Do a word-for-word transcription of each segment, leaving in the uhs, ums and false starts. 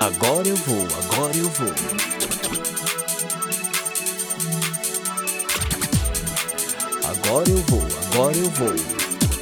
Agora eu vou, agora eu vou. Agora eu vou, agora eu vou.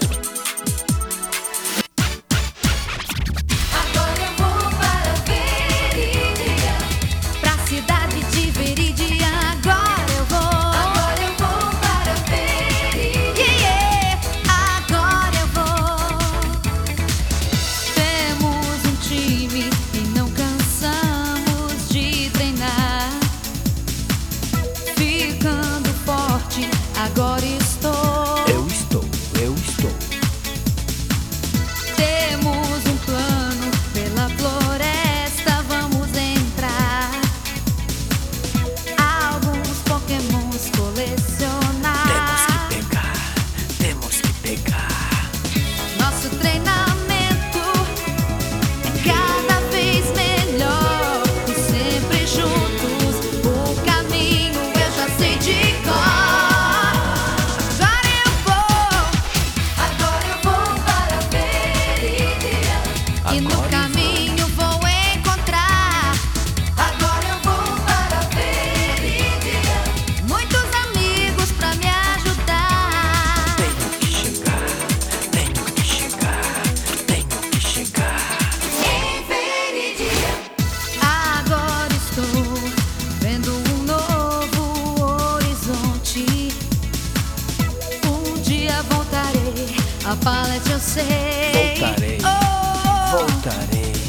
Agora eu vou para Veridian, pra cidade de Veridian. Agora eu vou. Agora eu vou para Veridian. Yeah, yeah. Agora eu vou. Temos um time e não cansamos de treinar. Ficando forte, agora estou. Eu estou, eu estou. Temos um plano pela floresta, vamos entrar. Alguns pokémons colecionar. Temos que pegar, temos que pegar. Nosso treinamento é cada vez melhor. E sempre juntos, o caminho eu já sei de cor. Agora eu vou. Agora eu vou para Veridian. E no Agora eu caminho vou encontrar. Agora eu vou para Veridian. Muitos amigos pra me ajudar. Tenho que chegar, tenho que chegar, tenho que chegar. Em Veridian. Agora estou vendo um novo horizonte. Um dia voltarei, a palete eu sei. Voltarei, Oh, voltarei.